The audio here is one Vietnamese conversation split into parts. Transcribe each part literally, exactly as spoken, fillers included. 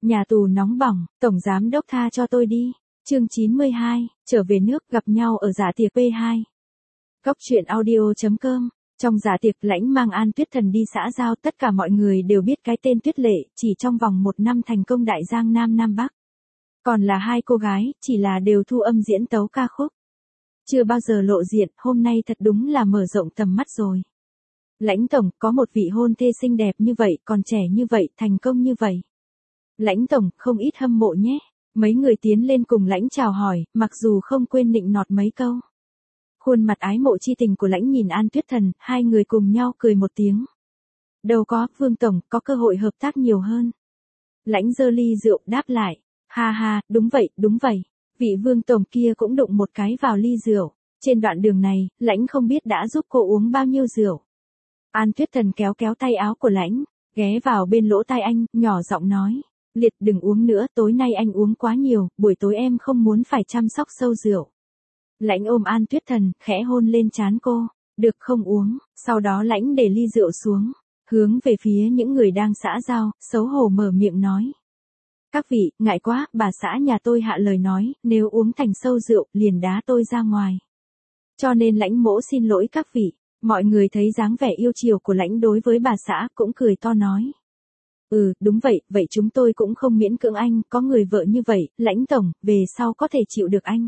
Nhà tù nóng bỏng, tổng giám đốc tha cho tôi đi. Chương chín mươi hai, trở về nước gặp nhau ở dạ tiệc pê hai. Góc truyện audio chấm com. Trong dạ tiệc Lãnh mang An Tuyết Thần đi xã giao, tất cả mọi người đều biết cái tên Tuyết Lệ, chỉ trong vòng một năm thành công đại giang Nam Nam Bắc. Còn là hai cô gái, chỉ là đều thu âm diễn tấu ca khúc. Chưa bao giờ lộ diện, hôm nay thật đúng là mở rộng tầm mắt rồi. Lãnh tổng, có một vị hôn thê xinh đẹp như vậy, còn trẻ như vậy, thành công như vậy. Lãnh tổng, không ít hâm mộ nhé. Mấy người tiến lên cùng Lãnh chào hỏi, mặc dù không quên nịnh nọt mấy câu. Khuôn mặt ái mộ chi tình của Lãnh nhìn An Tuyết Thần, hai người cùng nhau cười một tiếng. Đâu có, Vương tổng, có cơ hội hợp tác nhiều hơn. Lãnh giơ ly rượu đáp lại. Ha ha, đúng vậy, đúng vậy. Vị Vương tổng kia cũng đụng một cái vào ly rượu. Trên đoạn đường này, Lãnh không biết đã giúp cô uống bao nhiêu rượu. An Tuyết Thần kéo kéo tay áo của Lãnh, ghé vào bên lỗ tai anh, nhỏ giọng nói. Liệt đừng uống nữa, tối nay anh uống quá nhiều, buổi tối em không muốn phải chăm sóc sâu rượu. Lãnh ôm An Tuyết Thần, khẽ hôn lên trán cô. Được không uống, sau đó Lãnh để ly rượu xuống, hướng về phía những người đang xã giao, xấu hổ mở miệng nói. Các vị, ngại quá, bà xã nhà tôi hạ lời nói, nếu uống thành sâu rượu, liền đá tôi ra ngoài. Cho nên Lãnh mỗ xin lỗi các vị. Mọi người thấy dáng vẻ yêu chiều của Lãnh đối với bà xã, cũng cười to nói. Ừ, đúng vậy, vậy chúng tôi cũng không miễn cưỡng anh, có người vợ như vậy, Lãnh tổng, về sau có thể chịu được anh.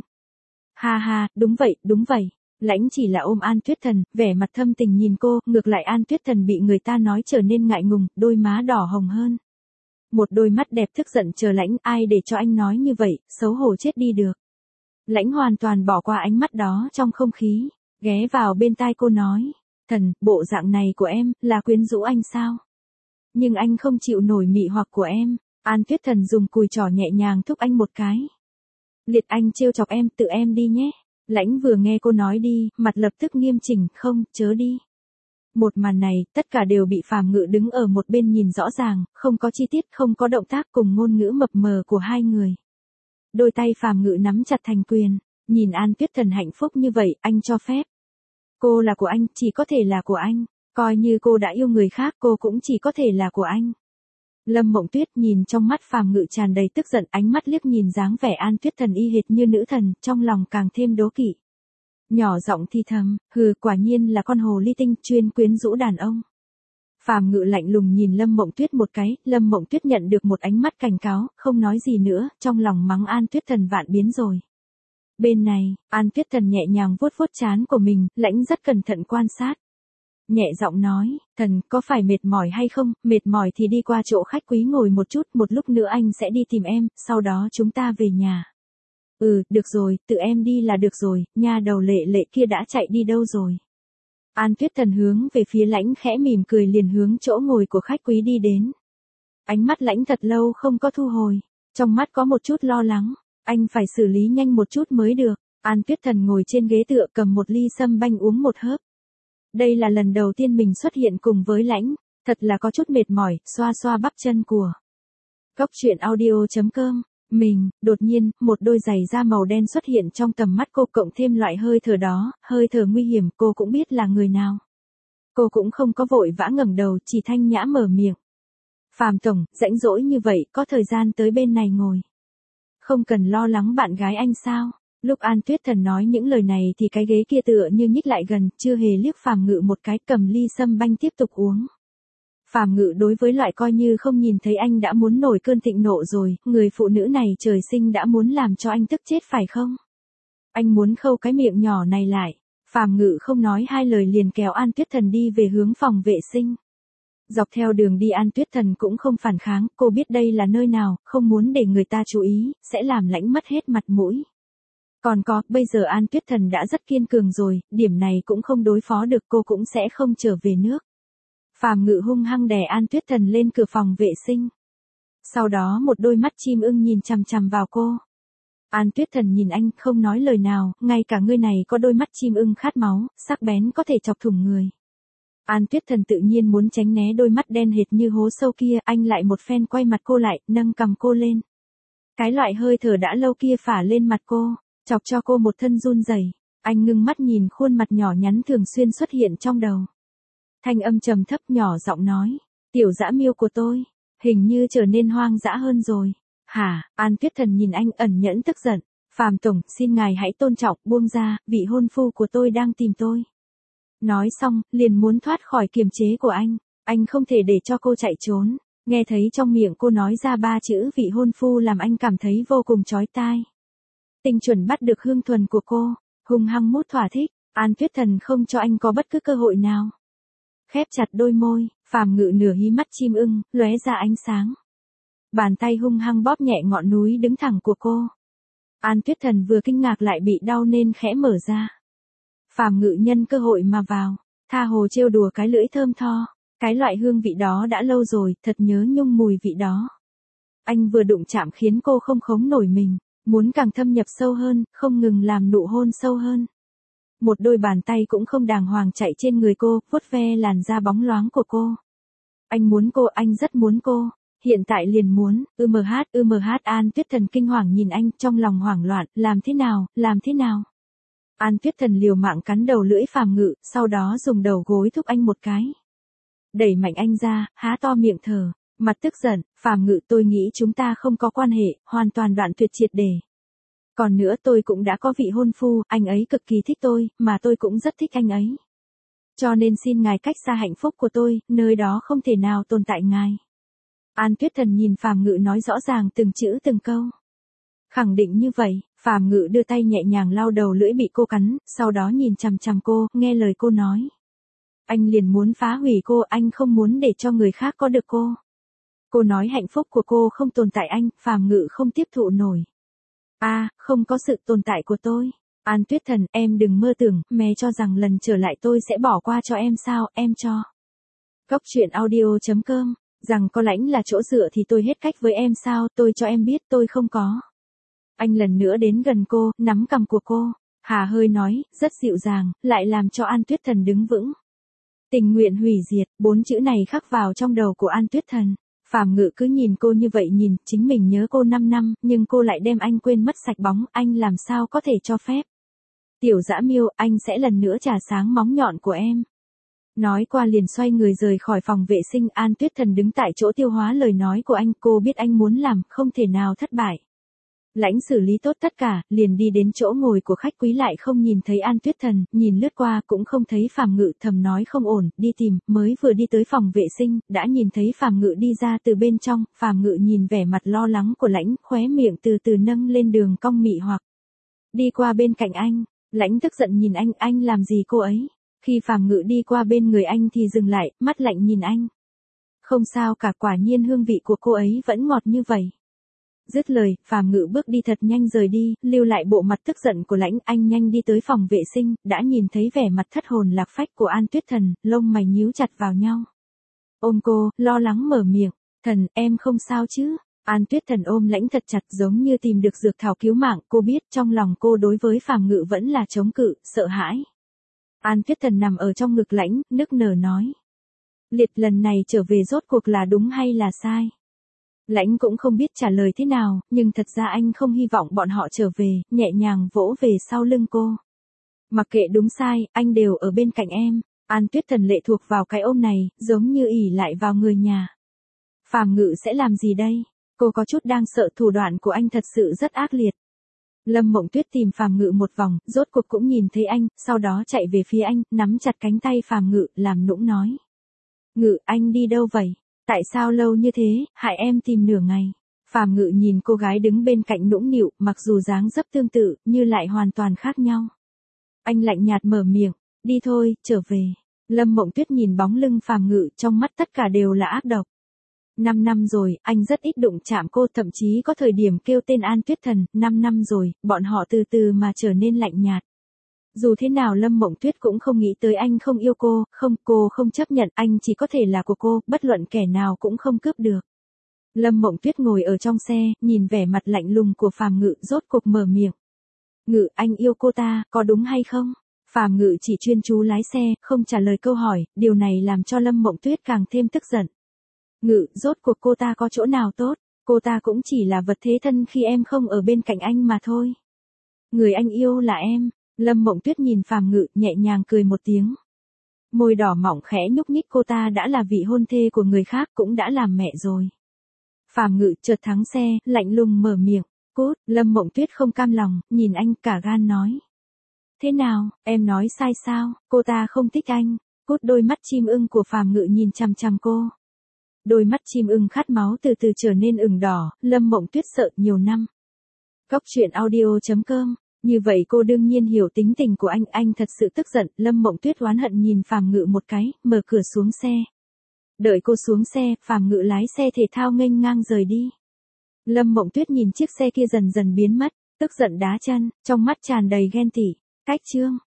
Ha ha, đúng vậy, đúng vậy. Lãnh chỉ là ôm An Tuyết Thần, vẻ mặt thâm tình nhìn cô, ngược lại An Tuyết Thần bị người ta nói trở nên ngại ngùng, đôi má đỏ hồng hơn. Một đôi mắt đẹp tức giận chờ Lãnh, ai để cho anh nói như vậy, xấu hổ chết đi được. Lãnh hoàn toàn bỏ qua ánh mắt đó trong không khí, ghé vào bên tai cô nói. Thần, bộ dạng này của em, là quyến rũ anh sao? Nhưng anh không chịu nổi mị hoặc của em. An Tuyết Thần dùng cùi trỏ nhẹ nhàng thúc anh một cái. Liệt anh trêu chọc em, tự em đi nhé. Lãnh vừa nghe cô nói đi, mặt lập tức nghiêm chỉnh, không, chớ đi. Một màn này, tất cả đều bị Phàm Ngự đứng ở một bên nhìn rõ ràng, không có chi tiết, không có động tác cùng ngôn ngữ mập mờ của hai người. Đôi tay Phàm Ngự nắm chặt thành quyền, nhìn An Tuyết Thần hạnh phúc như vậy, anh cho phép. Cô là của anh, chỉ có thể là của anh. Coi như cô đã yêu người khác, cô cũng chỉ có thể là của anh. Lâm Mộng Tuyết nhìn trong mắt Phàm Ngự tràn đầy tức giận, ánh mắt liếc nhìn dáng vẻ An Tuyết Thần y hệt như nữ thần, trong lòng càng thêm đố kỵ. Nhỏ giọng thì thầm, hừ, quả nhiên là con hồ ly tinh, chuyên quyến rũ đàn ông. Phàm Ngự lạnh lùng nhìn Lâm Mộng Tuyết một cái, Lâm Mộng Tuyết nhận được một ánh mắt cảnh cáo, không nói gì nữa, trong lòng mắng An Tuyết Thần vạn biến rồi. Bên này, An Tuyết Thần nhẹ nhàng vuốt vuốt trán của mình, Lãnh rất cẩn thận quan sát. Nhẹ giọng nói, Thần, có phải mệt mỏi hay không, mệt mỏi thì đi qua chỗ khách quý ngồi một chút, một lúc nữa anh sẽ đi tìm em, sau đó chúng ta về nhà. Ừ, được rồi, tự em đi là được rồi, nha đầu Lệ Lệ kia đã chạy đi đâu rồi. An Tuyết Thần hướng về phía Lãnh khẽ mỉm cười liền hướng chỗ ngồi của khách quý đi đến. Ánh mắt Lãnh thật lâu không có thu hồi, trong mắt có một chút lo lắng, anh phải xử lý nhanh một chút mới được. An Tuyết Thần ngồi trên ghế tựa cầm một ly sâm banh uống một hớp. Đây là lần đầu tiên mình xuất hiện cùng với Lãnh, thật là có chút mệt mỏi, xoa xoa bắp chân của. Góc truyện audio chấm com. Mình, đột nhiên, một đôi giày da màu đen xuất hiện trong tầm mắt cô cộng thêm loại hơi thở đó, hơi thở nguy hiểm, cô cũng biết là người nào. Cô cũng không có vội vã ngẩng đầu, chỉ thanh nhã mở miệng. Phàm tổng, rãnh rỗi như vậy, có thời gian tới bên này ngồi. Không cần lo lắng bạn gái anh sao? Lúc An Tuyết Thần nói những lời này thì cái ghế kia tựa như nhích lại gần, chưa hề liếc Phàm Ngự một cái, cầm ly sâm banh tiếp tục uống. Phàm Ngự đối với loại coi như không nhìn thấy anh đã muốn nổi cơn thịnh nộ rồi, người phụ nữ này trời sinh đã muốn làm cho anh tức chết phải không? Anh muốn khâu cái miệng nhỏ này lại. Phàm Ngự không nói hai lời liền kéo An Tuyết Thần đi về hướng phòng vệ sinh. Dọc theo đường đi An Tuyết Thần cũng không phản kháng, cô biết đây là nơi nào, không muốn để người ta chú ý, sẽ làm Lãnh mất hết mặt mũi. Còn có, bây giờ An Tuyết Thần đã rất kiên cường rồi, điểm này cũng không đối phó được, cô cũng sẽ không trở về nước. Phàm Ngự hung hăng đè An Tuyết Thần lên cửa phòng vệ sinh. Sau đó một đôi mắt chim ưng nhìn chằm chằm vào cô. An Tuyết Thần nhìn anh, không nói lời nào, ngay cả ngươi này có đôi mắt chim ưng khát máu, sắc bén có thể chọc thủng người. An Tuyết Thần tự nhiên muốn tránh né đôi mắt đen hệt như hố sâu kia, anh lại một phen quay mặt cô lại, nâng cằm cô lên. Cái loại hơi thở đã lâu kia phả lên mặt cô, chọc cho cô một thân run rẩy. Anh ngưng mắt nhìn khuôn mặt nhỏ nhắn thường xuyên xuất hiện trong đầu. Thanh âm trầm thấp nhỏ giọng nói, tiểu dã miêu của tôi, hình như trở nên hoang dã hơn rồi. Hả? An Tuyết Thần nhìn anh ẩn nhẫn tức giận. Phàm tổng, xin ngài hãy tôn trọng, buông ra, vị hôn phu của tôi đang tìm tôi. Nói xong, liền muốn thoát khỏi kiềm chế của anh. Anh không thể để cho cô chạy trốn. Nghe thấy trong miệng cô nói ra ba chữ vị hôn phu làm anh cảm thấy vô cùng chói tai. Tinh chuẩn bắt được hương thuần của cô, hung hăng mút thỏa thích. An Tuyết Thần không cho anh có bất cứ cơ hội nào. Khép chặt đôi môi, Phàm Ngự nửa hí mắt chim ưng, lóe ra ánh sáng. Bàn tay hung hăng bóp nhẹ ngọn núi đứng thẳng của cô. An Tuyết Thần vừa kinh ngạc lại bị đau nên khẽ mở ra. Phàm Ngự nhân cơ hội mà vào, tha hồ trêu đùa cái lưỡi thơm tho. Cái loại hương vị đó đã lâu rồi, thật nhớ nhung mùi vị đó. Anh vừa đụng chạm khiến cô không khống nổi mình, muốn càng thâm nhập sâu hơn, không ngừng làm nụ hôn sâu hơn. Một đôi bàn tay cũng không đàng hoàng chạy trên người cô, vuốt ve làn da bóng loáng của cô. Anh muốn cô, anh rất muốn cô. Hiện tại liền muốn, ưm hát, ưm hát. An Tuyết Thần kinh hoàng nhìn anh, trong lòng hoảng loạn, làm thế nào, làm thế nào. An Tuyết Thần liều mạng cắn đầu lưỡi Phàm Ngự, sau đó dùng đầu gối thúc anh một cái. Đẩy mạnh anh ra, há to miệng thở, mặt tức giận. Phàm Ngự, tôi nghĩ chúng ta không có quan hệ, hoàn toàn đoạn tuyệt triệt để. Còn nữa tôi cũng đã có vị hôn phu, anh ấy cực kỳ thích tôi, mà tôi cũng rất thích anh ấy. Cho nên xin ngài cách xa hạnh phúc của tôi, nơi đó không thể nào tồn tại ngài. An Tuyết Thần nhìn Phàm Ngự nói rõ ràng từng chữ từng câu. Khẳng định như vậy, Phàm Ngự đưa tay nhẹ nhàng lau đầu lưỡi bị cô cắn, sau đó nhìn chằm chằm cô, nghe lời cô nói. Anh liền muốn phá hủy cô, anh không muốn để cho người khác có được cô. Cô nói hạnh phúc của cô không tồn tại anh, Phàm Ngự không tiếp thụ nổi. A, à, không có sự tồn tại của tôi. An Tuyết Thần, em đừng mơ tưởng, mẹ cho rằng lần trở lại tôi sẽ bỏ qua cho em sao, em cho. Cốc truyện audio chấm com, rằng có lãnh là chỗ dựa thì tôi hết cách với em sao, tôi cho em biết tôi không có. Anh lần nữa đến gần cô, nắm cằm của cô, hà hơi nói, rất dịu dàng, lại làm cho An Tuyết Thần đứng vững. Tình nguyện hủy diệt, bốn chữ này khắc vào trong đầu của An Tuyết Thần. Phàm Ngự cứ nhìn cô như vậy nhìn, chính mình nhớ cô năm năm, nhưng cô lại đem anh quên mất sạch bóng, anh làm sao có thể cho phép. Tiểu Dã Miêu, anh sẽ lần nữa trả sáng móng nhọn của em. Nói qua liền xoay người rời khỏi phòng vệ sinh. An Tuyết Thần đứng tại chỗ tiêu hóa lời nói của anh, cô biết anh muốn làm, không thể nào thất bại. Lãnh xử lý tốt tất cả, liền đi đến chỗ ngồi của khách quý lại không nhìn thấy An Tuyết Thần, nhìn lướt qua cũng không thấy Phàm Ngự, thầm nói không ổn, đi tìm, mới vừa đi tới phòng vệ sinh, đã nhìn thấy Phàm Ngự đi ra từ bên trong. Phàm Ngự nhìn vẻ mặt lo lắng của Lãnh, khóe miệng từ từ nâng lên đường cong mị hoặc. Đi qua bên cạnh anh, Lãnh tức giận nhìn anh, anh làm gì cô ấy? Khi Phàm Ngự đi qua bên người anh thì dừng lại, mắt lạnh nhìn anh. Không sao cả, quả nhiên hương vị của cô ấy vẫn ngọt như vậy. Dứt lời, Phàm Ngự bước đi thật nhanh rời đi, lưu lại bộ mặt tức giận của Lãnh. Anh nhanh đi tới phòng vệ sinh, đã nhìn thấy vẻ mặt thất hồn lạc phách của An Tuyết Thần, lông mày nhíu chặt vào nhau. Ôm cô, lo lắng mở miệng, Thần, em không sao chứ? An Tuyết Thần ôm Lãnh thật chặt giống như tìm được dược thảo cứu mạng, cô biết trong lòng cô đối với Phàm Ngự vẫn là chống cự, sợ hãi. An Tuyết Thần nằm ở trong ngực Lãnh, nức nở nói. Liệt, lần này trở về rốt cuộc là đúng hay là sai? Lãnh cũng không biết trả lời thế nào, nhưng thật ra anh không hy vọng bọn họ trở về, nhẹ nhàng vỗ về sau lưng cô. Mặc kệ đúng sai, anh đều ở bên cạnh em. An Tuyết Thần lệ thuộc vào cái ôm này, giống như ỉ lại vào người nhà. Phàm Ngự sẽ làm gì đây? Cô có chút đang sợ, thủ đoạn của anh thật sự rất ác liệt. Lâm Mộng Tuyết tìm Phàm Ngự một vòng, rốt cuộc cũng nhìn thấy anh, sau đó chạy về phía anh, nắm chặt cánh tay Phàm Ngự, làm nũng nói. Ngự, anh đi đâu vậy? Tại sao lâu như thế, hại em tìm nửa ngày. Phàm Ngự nhìn cô gái đứng bên cạnh nũng nịu, mặc dù dáng dấp tương tự, nhưng lại hoàn toàn khác nhau. Anh lạnh nhạt mở miệng, đi thôi, trở về. Lâm Mộng Tuyết nhìn bóng lưng Phàm Ngự, trong mắt tất cả đều là ác độc. Năm năm rồi, anh rất ít đụng chạm cô, thậm chí có thời điểm kêu tên An Tuyết Thần. Năm năm rồi, bọn họ từ từ mà trở nên lạnh nhạt. Dù thế nào Lâm Mộng Tuyết cũng không nghĩ tới anh không yêu cô, không, cô không chấp nhận, anh chỉ có thể là của cô, bất luận kẻ nào cũng không cướp được. Lâm Mộng Tuyết ngồi ở trong xe, nhìn vẻ mặt lạnh lùng của Phàm Ngự, rốt cuộc mở miệng. Ngự, anh yêu cô ta, có đúng hay không? Phàm Ngự chỉ chuyên chú lái xe, không trả lời câu hỏi, điều này làm cho Lâm Mộng Tuyết càng thêm tức giận. Ngự, rốt cuộc cô ta có chỗ nào tốt, cô ta cũng chỉ là vật thế thân khi em không ở bên cạnh anh mà thôi. Người anh yêu là em. Lâm Mộng Tuyết nhìn Phàm Ngự, nhẹ nhàng cười một tiếng. Môi đỏ mỏng khẽ nhúc nhích, cô ta đã là vị hôn thê của người khác, cũng đã làm mẹ rồi. Phàm Ngự chợt thắng xe, lạnh lùng mở miệng. Cút, Lâm Mộng Tuyết không cam lòng, nhìn anh cả gan nói. Thế nào, em nói sai sao, cô ta không thích anh. Cút, đôi mắt chim ưng của Phàm Ngự nhìn chằm chằm cô. Đôi mắt chim ưng khát máu từ từ trở nên ửng đỏ, Lâm Mộng Tuyết sợ nhiều năm. Góc truyện audio chấm com. Như vậy cô đương nhiên hiểu tính tình của anh, anh thật sự tức giận, Lâm Mộng Tuyết oán hận nhìn Phàm Ngự một cái, mở cửa xuống xe. Đợi cô xuống xe, Phàm Ngự lái xe thể thao nghênh ngang rời đi. Lâm Mộng Tuyết nhìn chiếc xe kia dần dần biến mất, tức giận đá chân, trong mắt tràn đầy ghen tị. Cách chương